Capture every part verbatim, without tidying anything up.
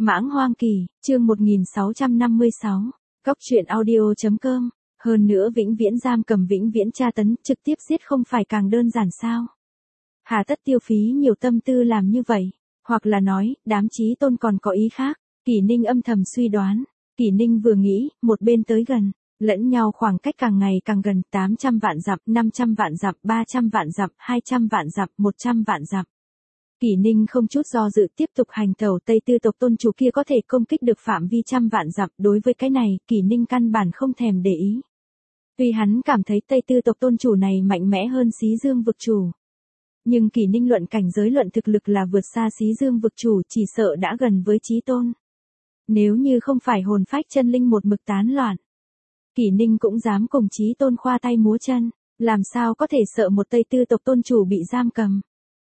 Mãng Hoang Kỳ, chương một nghìn sáu trăm năm mươi sáu. Góc truyện audio chấm com. Hơn nữa vĩnh viễn giam cầm vĩnh viễn tra tấn, trực tiếp giết không phải càng đơn giản sao? Hà tất tiêu phí nhiều tâm tư làm như vậy, hoặc là nói, đám Chí Tôn còn có ý khác. Kỷ Ninh âm thầm suy đoán. Kỷ Ninh vừa nghĩ, một bên tới gần, lẫn nhau khoảng cách càng ngày càng gần, tám trăm vạn dặm, năm trăm vạn dặm, ba trăm vạn dặm, hai trăm vạn dặm, một trăm vạn dặm. Kỷ Ninh không chút do dự tiếp tục hành tẩu, Tây Tư tộc tôn chủ kia có thể công kích được phạm vi trăm vạn dặm, đối với cái này, Kỷ Ninh căn bản không thèm để ý. Tuy hắn cảm thấy Tây Tư tộc tôn chủ này mạnh mẽ hơn Xí Dương vực chủ, nhưng Kỷ Ninh luận cảnh giới luận thực lực là vượt xa Xí Dương vực chủ, chỉ sợ đã gần với Chí Tôn. Nếu như không phải hồn phách chân linh một mực tán loạn, Kỷ Ninh cũng dám cùng Chí Tôn khoa tay múa chân, làm sao có thể sợ một Tây Tư tộc tôn chủ bị giam cầm.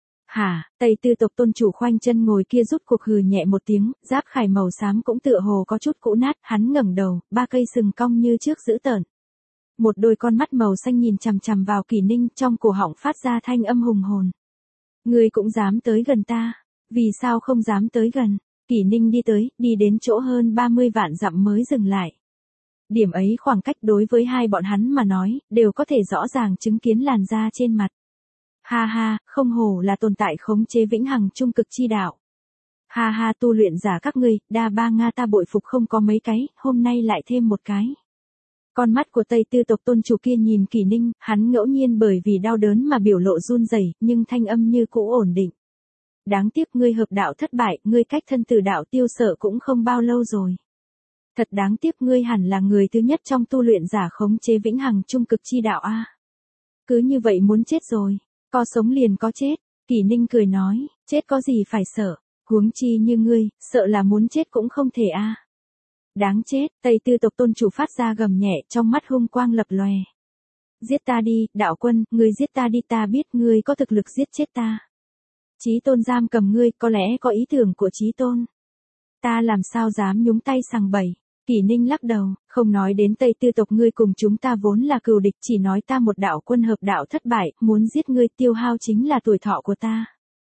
Hả, Tây Tư tộc tôn chủ khoanh chân ngồi kia rút cuộc hừ nhẹ một tiếng, giáp khải màu xám cũng tựa hồ có chút cũ nát, hắn ngẩng đầu, ba cây sừng cong như trước dữ tợn. Một đôi con mắt màu xanh nhìn chằm chằm vào Kỷ Ninh, trong cổ họng phát ra thanh âm hùng hồn. Ngươi cũng dám tới gần ta, vì sao không dám tới gần? Kỷ Ninh đi tới, đi đến chỗ hơn ba mươi vạn dặm mới dừng lại. Điểm ấy khoảng cách đối với hai bọn hắn mà nói, đều có thể rõ ràng chứng kiến làn da trên mặt. Ha ha, không hổ là tồn tại khống chế vĩnh hằng trung cực chi đạo. Ha ha, tu luyện giả các ngươi, đa ba Nga ta bội phục không có mấy cái, hôm nay lại thêm một cái. Con mắt của Tây Tư tộc tôn chủ kia nhìn Kỷ Ninh, hắn ngẫu nhiên bởi vì đau đớn mà biểu lộ run rẩy, nhưng thanh âm như cũ ổn định. Đáng tiếc ngươi hợp đạo thất bại, ngươi cách thân tử đạo tiêu sợ cũng không bao lâu rồi. Thật đáng tiếc, ngươi hẳn là người thứ nhất trong tu luyện giả khống chế vĩnh hằng trung cực chi đạo a. Cứ như vậy muốn chết rồi. Có sống liền có chết, Kỷ Ninh cười nói, chết có gì phải sợ, huống chi như ngươi, sợ là muốn chết cũng không thể a. À. Đáng chết, Tây Tư tộc tôn chủ phát ra gầm nhẹ, trong mắt hung quang lập lòe. Giết ta đi, đạo quân, ngươi giết ta đi, ta biết ngươi có thực lực giết chết ta. Chí Tôn giam cầm ngươi, có lẽ có ý tưởng của Chí Tôn. Ta làm sao dám nhúng tay sằng bẫy. Kỷ Ninh lắc đầu, không nói đến Tây Tư tộc ngươi cùng chúng ta vốn là cừu địch, chỉ nói ta một đạo quân hợp đạo thất bại, muốn giết ngươi tiêu hao chính là tuổi thọ của ta.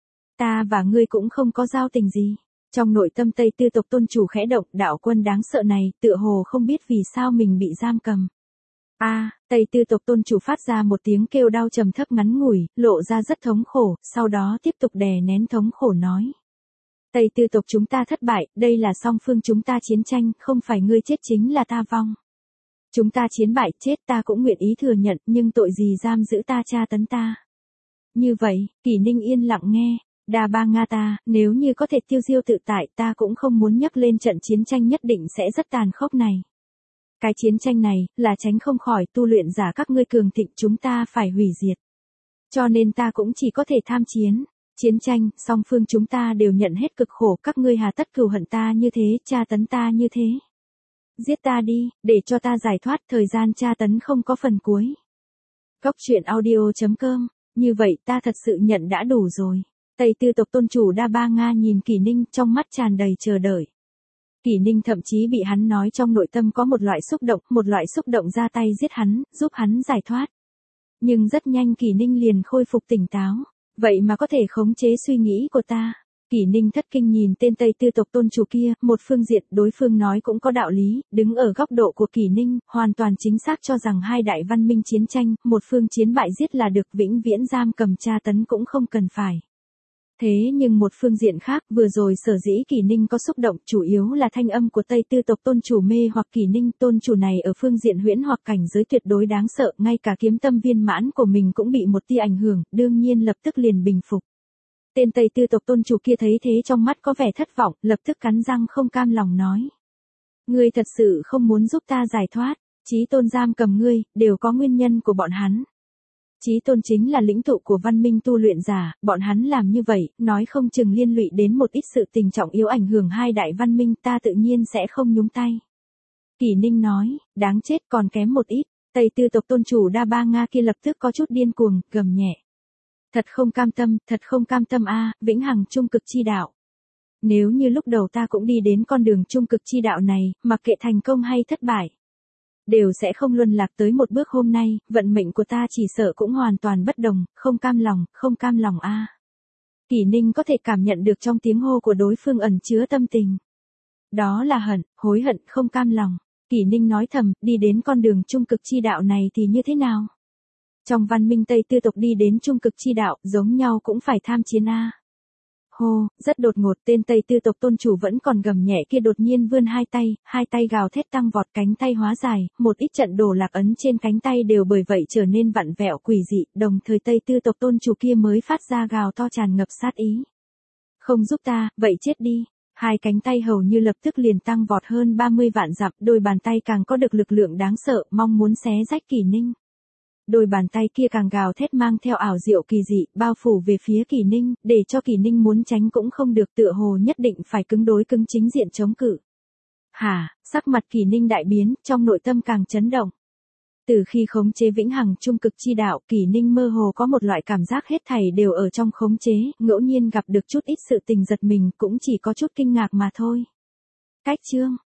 Ta và ngươi cũng không có giao tình gì. Trong nội tâm Tây Tư tộc tôn chủ khẽ động, đạo quân đáng sợ này, tựa hồ không biết vì sao mình bị giam cầm. A, à, Tây Tư tộc tôn chủ phát ra một tiếng kêu đau trầm thấp ngắn ngủi, lộ ra rất thống khổ, sau đó tiếp tục đè nén thống khổ nói. Tây Tư tộc chúng ta thất bại, đây là song phương chúng ta chiến tranh, không phải ngươi chết chính là ta vong. Chúng ta chiến bại, chết ta cũng nguyện ý thừa nhận, nhưng tội gì giam giữ ta tra tấn ta. Như vậy, Kỷ Ninh yên lặng nghe, đa ba Nga ta, nếu như có thể tiêu diêu tự tại, ta cũng không muốn nhắc lên trận chiến tranh nhất định sẽ rất tàn khốc này. Cái chiến tranh này, là tránh không khỏi, tu luyện giả các ngươi cường thịnh chúng ta phải hủy diệt. Cho nên ta cũng chỉ có thể tham chiến. Chiến tranh, song phương chúng ta đều nhận hết cực khổ, các ngươi hà tất cừu hận ta như thế, tra tấn ta như thế. Giết ta đi, để cho ta giải thoát, thời gian tra tấn không có phần cuối. Góc truyện audio chấm com, như vậy ta thật sự nhận đã đủ rồi. Tây Tư tộc tôn chủ đa ba Nga nhìn Kỷ Ninh, trong mắt tràn đầy chờ đợi. Kỷ Ninh thậm chí bị hắn nói trong nội tâm có một loại xúc động, một loại xúc động ra tay giết hắn, giúp hắn giải thoát. Nhưng rất nhanh Kỷ Ninh liền khôi phục tỉnh táo. Vậy mà có thể khống chế suy nghĩ của ta. Kỷ Ninh thất kinh nhìn tên Tây Tư tộc tôn chủ kia, một phương diện đối phương nói cũng có đạo lý, đứng ở góc độ của Kỷ Ninh, hoàn toàn chính xác cho rằng hai đại văn minh chiến tranh, một phương chiến bại giết là được, vĩnh viễn giam cầm tra tấn cũng không cần phải. Thế nhưng một phương diện khác, vừa rồi sở dĩ Kỷ Ninh có xúc động, chủ yếu là thanh âm của Tây Tư tộc tôn chủ mê hoặc Kỷ Ninh, tôn chủ này ở phương diện huyễn hoặc cảnh giới tuyệt đối đáng sợ, ngay cả kiếm tâm viên mãn của mình cũng bị một tia ảnh hưởng, đương nhiên lập tức liền bình phục. Tên Tây Tư tộc tôn chủ kia thấy thế trong mắt có vẻ thất vọng, lập tức cắn răng không cam lòng nói. Ngươi thật sự không muốn giúp ta giải thoát, Chí Tôn giam cầm ngươi, đều có nguyên nhân của bọn hắn. Chí Tôn chính là lĩnh tụ của văn minh tu luyện giả, bọn hắn làm như vậy, nói không chừng liên lụy đến một ít sự tình trọng yếu ảnh hưởng hai đại văn minh, ta tự nhiên sẽ không nhúng tay. Kỷ Ninh nói, đáng chết còn kém một ít, Tây Tư tộc tôn chủ đa ba Nga kia lập tức có chút điên cuồng, gầm nhẹ. Thật không cam tâm, thật không cam tâm a, vĩnh hằng trung cực chi đạo. Nếu như lúc đầu ta cũng đi đến con đường trung cực chi đạo này, mặc kệ thành công hay thất bại, đều sẽ không luân lạc tới một bước hôm nay, vận mệnh của ta chỉ sợ cũng hoàn toàn bất đồng, không cam lòng, không cam lòng a. Kỷ Ninh có thể cảm nhận được trong tiếng hô của đối phương ẩn chứa tâm tình. Đó là hận, hối hận, không cam lòng. Kỷ Ninh nói thầm, đi đến con đường trung cực chi đạo này thì như thế nào? Trong văn minh Tây Tư tộc đi đến trung cực chi đạo, giống nhau cũng phải tham chiến a. Hô, rất đột ngột, tên Tây Tư tộc tôn chủ vẫn còn gầm nhẹ kia đột nhiên vươn hai tay, hai tay gào thét tăng vọt, cánh tay hóa dài, một ít trận đồ lạc ấn trên cánh tay đều bởi vậy trở nên vặn vẹo quỷ dị, đồng thời Tây Tư tộc tôn chủ kia mới phát ra gào to tràn ngập sát ý. Không giúp ta, vậy chết đi. Hai cánh tay hầu như lập tức liền tăng vọt hơn ba mươi vạn dặm, đôi bàn tay càng có được lực lượng đáng sợ, mong muốn xé rách Kỷ Ninh. Đôi bàn tay kia càng gào thét mang theo ảo diệu kỳ dị, bao phủ về phía Kỷ Ninh, để cho Kỷ Ninh muốn tránh cũng không được, tựa hồ nhất định phải cứng đối cứng chính diện chống cự. Hả, sắc mặt Kỷ Ninh đại biến, trong nội tâm càng chấn động. Từ khi khống chế vĩnh hằng trung cực chi đạo, Kỷ Ninh mơ hồ có một loại cảm giác hết thảy đều ở trong khống chế, ngẫu nhiên gặp được chút ít sự tình giật mình cũng chỉ có chút kinh ngạc mà thôi. Cách chương